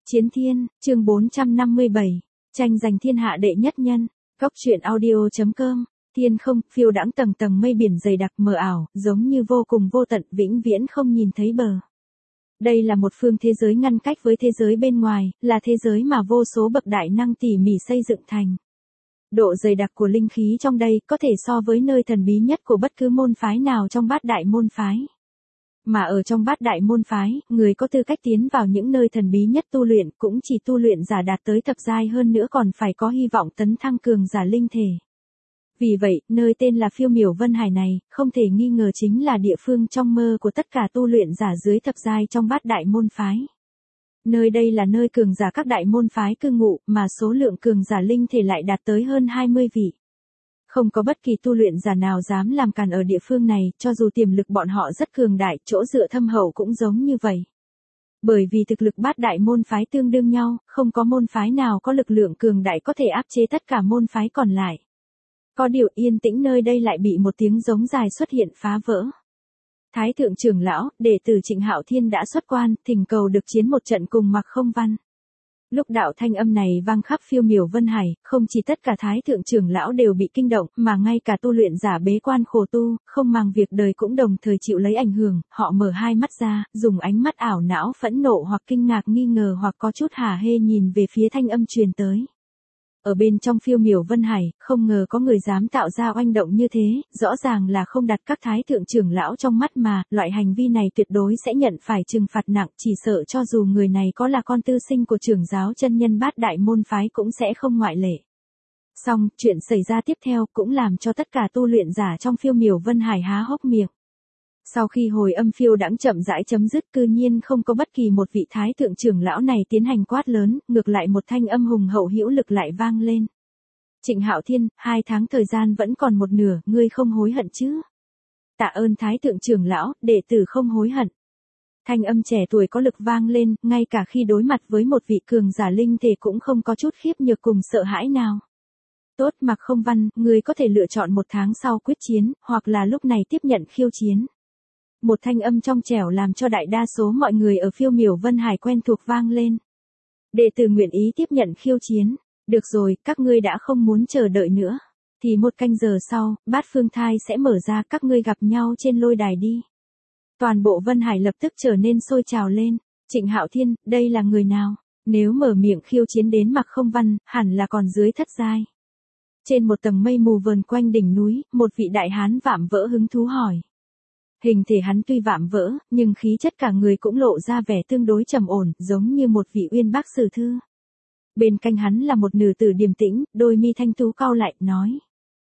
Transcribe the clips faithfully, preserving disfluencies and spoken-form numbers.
Chiến Thiên, chương bốn trăm năm mươi bảy, tranh giành thiên hạ đệ nhất nhân, Cốc truyện audio.com, thiên không, phiêu đãng tầng tầng mây biển dày đặc mờ ảo, giống như vô cùng vô tận vĩnh viễn không nhìn thấy bờ. Đây là một phương thế giới ngăn cách với thế giới bên ngoài, là thế giới mà vô số bậc đại năng tỉ mỉ xây dựng thành. Độ dày đặc của linh khí trong đây có thể so với nơi thần bí nhất của bất cứ môn phái nào trong bát đại môn phái. Mà ở trong bát đại môn phái, người có tư cách tiến vào những nơi thần bí nhất tu luyện cũng chỉ tu luyện giả đạt tới thập giai hơn nữa còn phải có hy vọng tấn thăng cường giả linh thể. Vì vậy, nơi tên là Phiêu Miểu Vân Hải này, không thể nghi ngờ chính là địa phương trong mơ của tất cả tu luyện giả dưới thập giai trong bát đại môn phái. Nơi đây là nơi cường giả các đại môn phái cư ngụ, mà số lượng cường giả linh thể lại đạt tới hơn hai mươi vị. Không có bất kỳ tu luyện giả nào dám làm càn ở địa phương này, cho dù tiềm lực bọn họ rất cường đại, chỗ dựa thâm hậu cũng giống như vậy. Bởi vì thực lực bát đại môn phái tương đương nhau, không có môn phái nào có lực lượng cường đại có thể áp chế tất cả môn phái còn lại. Có điều yên tĩnh nơi đây lại bị một tiếng giống dài xuất hiện phá vỡ. Thái thượng trưởng lão, đệ tử Trịnh Hạo Thiên đã xuất quan, thỉnh cầu được chiến một trận cùng Mạc Không Văn. Lúc đạo thanh âm này vang khắp Phiêu Miểu Vân Hải, không chỉ tất cả thái thượng trưởng lão đều bị kinh động, mà ngay cả tu luyện giả bế quan khổ tu, không màng việc đời cũng đồng thời chịu lấy ảnh hưởng, họ mở hai mắt ra, dùng ánh mắt ảo não phẫn nộ hoặc kinh ngạc nghi ngờ hoặc có chút hả hê nhìn về phía thanh âm truyền tới. Ở bên trong Phiêu Miểu Vân Hải, không ngờ có người dám tạo ra oanh động như thế, rõ ràng là không đặt các thái thượng trưởng lão trong mắt mà, loại hành vi này tuyệt đối sẽ nhận phải trừng phạt nặng, chỉ sợ cho dù người này có là con tư sinh của trưởng giáo chân nhân bát đại môn phái cũng sẽ không ngoại lệ. Song, chuyện xảy ra tiếp theo cũng làm cho tất cả tu luyện giả trong Phiêu Miểu Vân Hải há hốc miệng. Sau khi hồi âm phiêu đãng chậm rãi chấm dứt, cư nhiên không có bất kỳ một vị thái thượng trưởng lão này tiến hành quát lớn, ngược lại một thanh âm hùng hậu hữu lực lại vang lên. Trịnh Hạo Thiên, hai tháng thời gian vẫn còn một nửa, ngươi không hối hận chứ? Tạ ơn thái thượng trưởng lão, đệ tử không hối hận. Thanh âm trẻ tuổi có lực vang lên, ngay cả khi đối mặt với một vị cường giả linh thể cũng không có chút khiếp nhược cùng sợ hãi nào. Tốt, Mạc Không Văn, ngươi có thể lựa chọn một tháng sau quyết chiến, hoặc là lúc này tiếp nhận khiêu chiến. Một thanh âm trong trẻo làm cho đại đa số mọi người ở Phiêu Miểu Vân Hải quen thuộc vang lên. Đệ tử nguyện ý tiếp nhận khiêu chiến. Được rồi, các ngươi đã không muốn chờ đợi nữa. Thì một canh giờ sau, bát phương thai sẽ mở ra, các ngươi gặp nhau trên lôi đài đi. Toàn bộ Vân Hải lập tức trở nên sôi trào lên. Trịnh Hạo Thiên, đây là người nào? Nếu mở miệng khiêu chiến đến Mạc Không Văn, hẳn là còn dưới thất giai. Trên một tầng mây mù vờn quanh đỉnh núi, một vị đại hán vạm vỡ hứng thú hỏi. Hình thể hắn tuy vạm vỡ, nhưng khí chất cả người cũng lộ ra vẻ tương đối trầm ổn, giống như một vị uyên bác sử thư. Bên cạnh hắn là một nữ tử điềm tĩnh, đôi mi thanh tú cau lại, nói.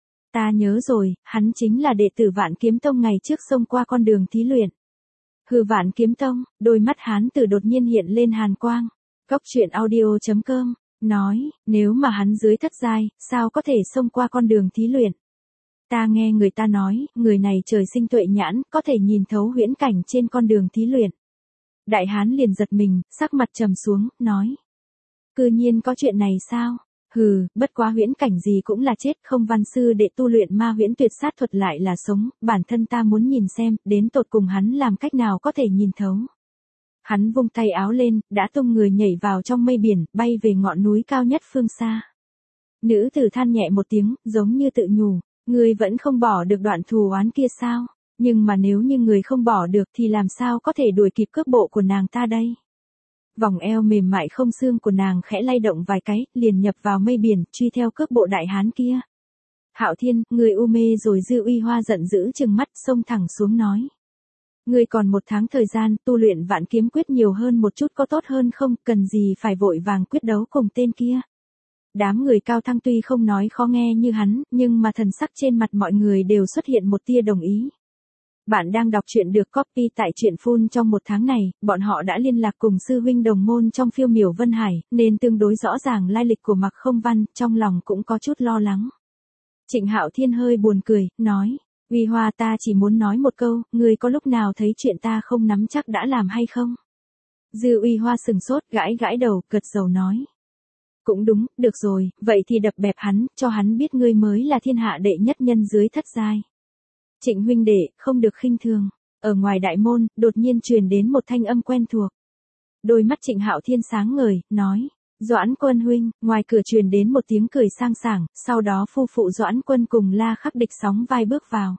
Ta nhớ rồi, hắn chính là đệ tử Vạn Kiếm Tông ngày trước xông qua con đường thí luyện. Hừ, Vạn Kiếm Tông, đôi mắt hán tử đột nhiên hiện lên hàn quang. Cốc truyện audio.com, nói, nếu mà hắn dưới thất giai, sao có thể xông qua con đường thí luyện? Ta nghe người ta nói, người này trời sinh tuệ nhãn, có thể nhìn thấu huyễn cảnh trên con đường thí luyện. Đại hán liền giật mình, sắc mặt trầm xuống, nói. Cư nhiên có chuyện này sao? Hừ, bất quá huyễn cảnh gì cũng là chết, Không Văn sư đệ tu luyện ma huyễn tuyệt sát thuật lại là sống, bản thân ta muốn nhìn xem, đến tột cùng hắn làm cách nào có thể nhìn thấu. Hắn vung tay áo lên, đã tung người nhảy vào trong mây biển, bay về ngọn núi cao nhất phương xa. Nữ tử than nhẹ một tiếng, giống như tự nhủ. Ngươi vẫn không bỏ được đoạn thù oán kia sao? Nhưng mà nếu như người không bỏ được thì làm sao có thể đuổi kịp cước bộ của nàng ta đây? Vòng eo mềm mại không xương của nàng khẽ lay động vài cái, liền nhập vào mây biển, truy theo cước bộ đại hán kia. Hạo Thiên, người u mê rồi. Dư Uy Hoa giận dữ trừng mắt, xông thẳng xuống nói. Ngươi còn một tháng thời gian, tu luyện Vạn Kiếm Quyết nhiều hơn một chút có tốt hơn không, cần gì phải vội vàng quyết đấu cùng tên kia. Đám người cao thăng tuy không nói khó nghe như hắn, nhưng mà thần sắc trên mặt mọi người đều xuất hiện một tia đồng ý. Bạn đang đọc truyện được copy tại truyện phun trong một tháng này, bọn họ đã liên lạc cùng sư huynh đồng môn trong Phiêu Miểu Vân Hải, nên tương đối rõ ràng lai lịch của Mạc Không Văn, trong lòng cũng có chút lo lắng. Trịnh Hạo Thiên hơi buồn cười, nói, Uy Hoa, ta chỉ muốn nói một câu, ngươi có lúc nào thấy chuyện ta không nắm chắc đã làm hay không? Dư Uy Hoa sừng sốt, gãi gãi đầu, gật đầu nói. Cũng đúng, được rồi, vậy thì đập bẹp hắn, cho hắn biết ngươi mới là thiên hạ đệ nhất nhân dưới thất giai. Trịnh huynh đệ, không được khinh thường. Ở ngoài đại môn, đột nhiên truyền đến một thanh âm quen thuộc. Đôi mắt Trịnh Hạo Thiên sáng ngời, nói. Doãn Quân huynh, ngoài cửa truyền đến một tiếng cười sang sảng, sau đó phu phụ Doãn Quân cùng La Khắc Địch sóng vai bước vào.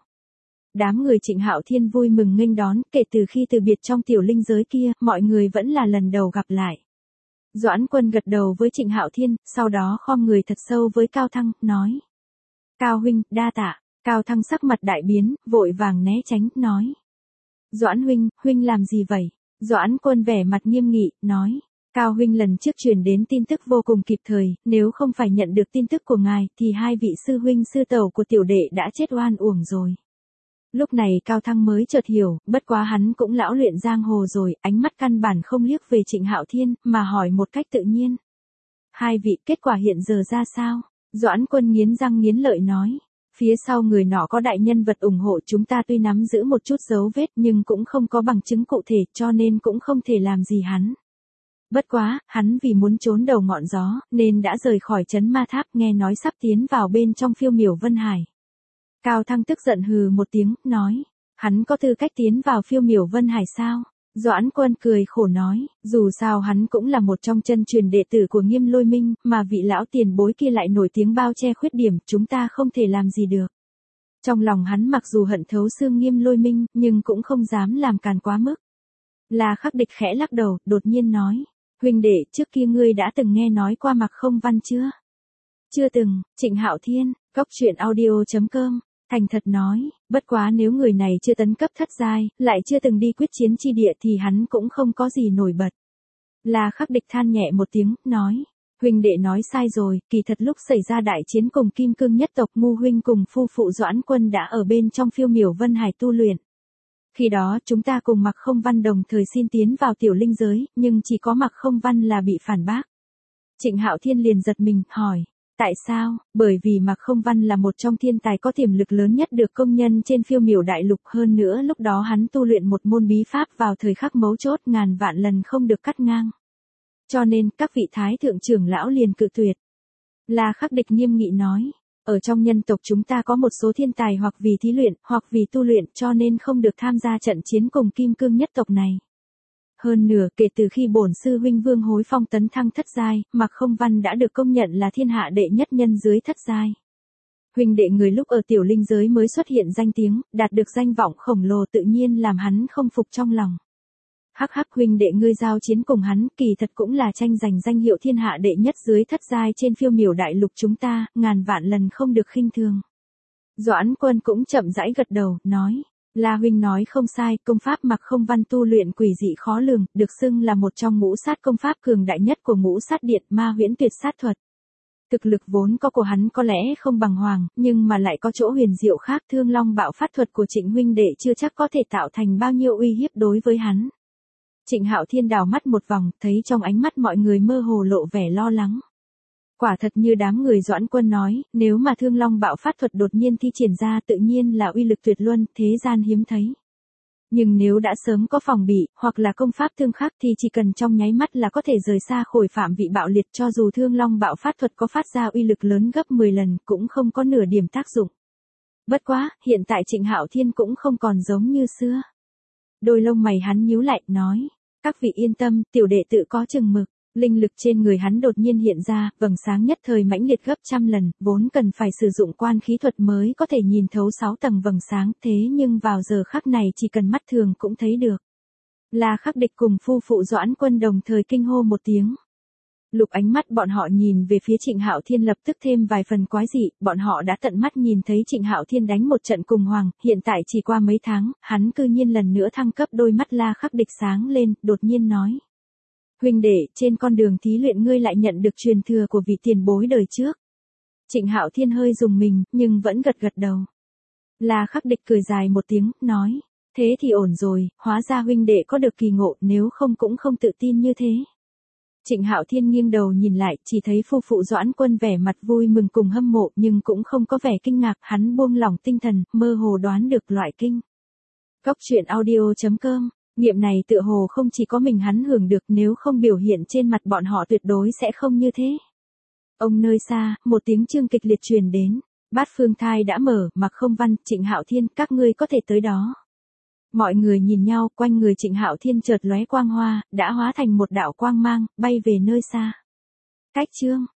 Đám người Trịnh Hạo Thiên vui mừng nghênh đón, kể từ khi từ biệt trong tiểu linh giới kia, mọi người vẫn là lần đầu gặp lại. Doãn Quân gật đầu với Trịnh Hạo Thiên, sau đó khom người thật sâu với Cao Thăng, nói. Cao huynh, đa tạ. Cao Thăng sắc mặt đại biến, vội vàng né tránh, nói. Doãn huynh, huynh làm gì vậy? Doãn Quân vẻ mặt nghiêm nghị, nói. Cao huynh lần trước truyền đến tin tức vô cùng kịp thời, nếu không phải nhận được tin tức của ngài, thì hai vị sư huynh sư tẩu của tiểu đệ đã chết oan uổng rồi. Lúc này Cao Thăng mới chợt hiểu, bất quá hắn cũng lão luyện giang hồ rồi, ánh mắt căn bản không liếc về Trịnh Hạo Thiên, mà hỏi một cách tự nhiên. Hai vị, kết quả hiện giờ ra sao? Doãn Quân nghiến răng nghiến lợi nói. Phía sau người nọ có đại nhân vật ủng hộ, chúng ta tuy nắm giữ một chút dấu vết nhưng cũng không có bằng chứng cụ thể, cho nên cũng không thể làm gì hắn. Bất quá, hắn vì muốn trốn đầu ngọn gió, nên đã rời khỏi trấn ma tháp, nghe nói sắp tiến vào bên trong phiêu miểu Vân Hải. Cao Thăng tức giận hừ một tiếng, nói. Hắn có tư cách tiến vào phiêu miểu Vân Hải sao? Doãn Quân cười khổ nói, dù sao hắn cũng là một trong chân truyền đệ tử của Nghiêm Lôi Minh, mà vị lão tiền bối kia lại nổi tiếng bao che khuyết điểm, chúng ta không thể làm gì được. Trong lòng hắn mặc dù hận thấu xương Nghiêm Lôi Minh, nhưng cũng không dám làm càn quá mức. La Khắc Địch khẽ lắc đầu, đột nhiên nói. Huynh đệ, trước kia ngươi đã từng nghe nói qua Mạc Không Văn chưa? Chưa từng. Trịnh Hạo Thiên, Cốc Truyện Audio chấm com, thành thật nói, bất quá nếu người này chưa tấn cấp thất giai, lại chưa từng đi quyết chiến chi địa thì hắn cũng không có gì nổi bật. La Khắc Địch than nhẹ một tiếng, nói. Huynh đệ nói sai rồi, kỳ thật lúc xảy ra đại chiến cùng Kim Cương nhất tộc, Ngu huynh cùng phu phụ Doãn Quân đã ở bên trong phiêu miểu Vân Hải tu luyện. Khi đó chúng ta cùng Mạc Không Văn đồng thời xin tiến vào tiểu linh giới, nhưng chỉ có Mạc Không Văn là bị phản bác. Trịnh Hạo Thiên liền giật mình, hỏi. Tại sao? Bởi vì Mạc Không Văn là một trong thiên tài có tiềm lực lớn nhất được công nhân trên phiêu miểu đại lục, hơn nữa lúc đó hắn tu luyện một môn bí pháp vào thời khắc mấu chốt ngàn vạn lần không được cắt ngang. Cho nên, các vị thái thượng trưởng lão liền cự tuyệt. La Khắc Địch nghiêm nghị nói. Ở trong nhân tộc chúng ta có một số thiên tài hoặc vì thí luyện, hoặc vì tu luyện, cho nên không được tham gia trận chiến cùng Kim Cương nhất tộc này. Hơn nửa, kể từ khi bổn sư huynh Vương Hối Phong tấn thăng thất giai, Mạc Không Văn đã được công nhận là thiên hạ đệ nhất nhân dưới thất giai. Huynh đệ người lúc ở tiểu linh giới mới xuất hiện danh tiếng, đạt được danh vọng khổng lồ tự nhiên làm hắn không phục trong lòng. Hắc hắc, huynh đệ ngươi giao chiến cùng hắn, kỳ thật cũng là tranh giành danh hiệu thiên hạ đệ nhất dưới thất giai trên phiêu miểu đại lục chúng ta, ngàn vạn lần không được khinh thường. Doãn Quân cũng chậm rãi gật đầu, nói. La huynh nói không sai, công pháp Mạc Không Văn tu luyện quỷ dị khó lường, được xưng là một trong ngũ sát công pháp cường đại nhất của ngũ sát điện, Ma Huyễn Tuyệt Sát Thuật. Thực lực vốn có của hắn có lẽ không bằng Hoàng, nhưng mà lại có chỗ huyền diệu khác, Thương Long Bạo Phát Thuật của Trịnh huynh đệ chưa chắc có thể tạo thành bao nhiêu uy hiếp đối với hắn. Trịnh Hạo Thiên đảo mắt một vòng, thấy trong ánh mắt mọi người mơ hồ lộ vẻ lo lắng. Quả thật như đám người Doãn Quân nói, nếu mà Thương Long Bạo Phát Thuật đột nhiên thi triển ra tự nhiên là uy lực tuyệt luân, thế gian hiếm thấy. Nhưng nếu đã sớm có phòng bị, hoặc là công pháp thương khắc thì chỉ cần trong nháy mắt là có thể rời xa khỏi phạm vị bạo liệt, cho dù Thương Long Bạo Phát Thuật có phát ra uy lực lớn gấp mười lần cũng không có nửa điểm tác dụng. Bất quá, hiện tại Trịnh Hạo Thiên cũng không còn giống như xưa. Đôi lông mày hắn nhíu lại, nói. Các vị yên tâm, tiểu đệ tự có chừng mực. Linh lực trên người hắn đột nhiên hiện ra, vầng sáng nhất thời mãnh liệt gấp trăm lần, vốn cần phải sử dụng quan khí thuật mới có thể nhìn thấu sáu tầng vầng sáng, thế nhưng vào giờ khắc này chỉ cần mắt thường cũng thấy được. La Khắc Địch cùng phu phụ Doãn Quân đồng thời kinh hô một tiếng. Lục ánh mắt bọn họ nhìn về phía Trịnh Hạo Thiên lập tức thêm vài phần quái dị, bọn họ đã tận mắt nhìn thấy Trịnh Hạo Thiên đánh một trận cùng Hoàng, hiện tại chỉ qua mấy tháng, hắn cư nhiên lần nữa thăng cấp. Đôi mắt La Khắc Địch sáng lên, đột nhiên nói. Huynh đệ, trên con đường thí luyện ngươi lại nhận được truyền thừa của vị tiền bối đời trước. Trịnh Hạo Thiên hơi rùng mình, nhưng vẫn gật gật đầu. La Khắc Địch cười dài một tiếng, nói. Thế thì ổn rồi, hóa ra huynh đệ có được kỳ ngộ, nếu không cũng không tự tin như thế. Trịnh Hạo Thiên nghiêng đầu nhìn lại, chỉ thấy phu phụ Doãn Quân vẻ mặt vui mừng cùng hâm mộ, nhưng cũng không có vẻ kinh ngạc, hắn buông lỏng tinh thần, mơ hồ đoán được loại kinh. Cốc Truyện Audio chấm com, nghiệm này tựa hồ không chỉ có mình hắn hưởng được, nếu không biểu hiện trên mặt bọn họ tuyệt đối sẽ không như thế. Ông nơi xa, một tiếng chương kịch liệt truyền đến, Bát Phương Thai đã mở, Mạc Không Văn, Trịnh Hạo Thiên, các ngươi có thể tới đó. Mọi người nhìn nhau, quanh người Trịnh Hạo Thiên chợt lóe quang hoa, đã hóa thành một đạo quang mang, bay về nơi xa. Cách chương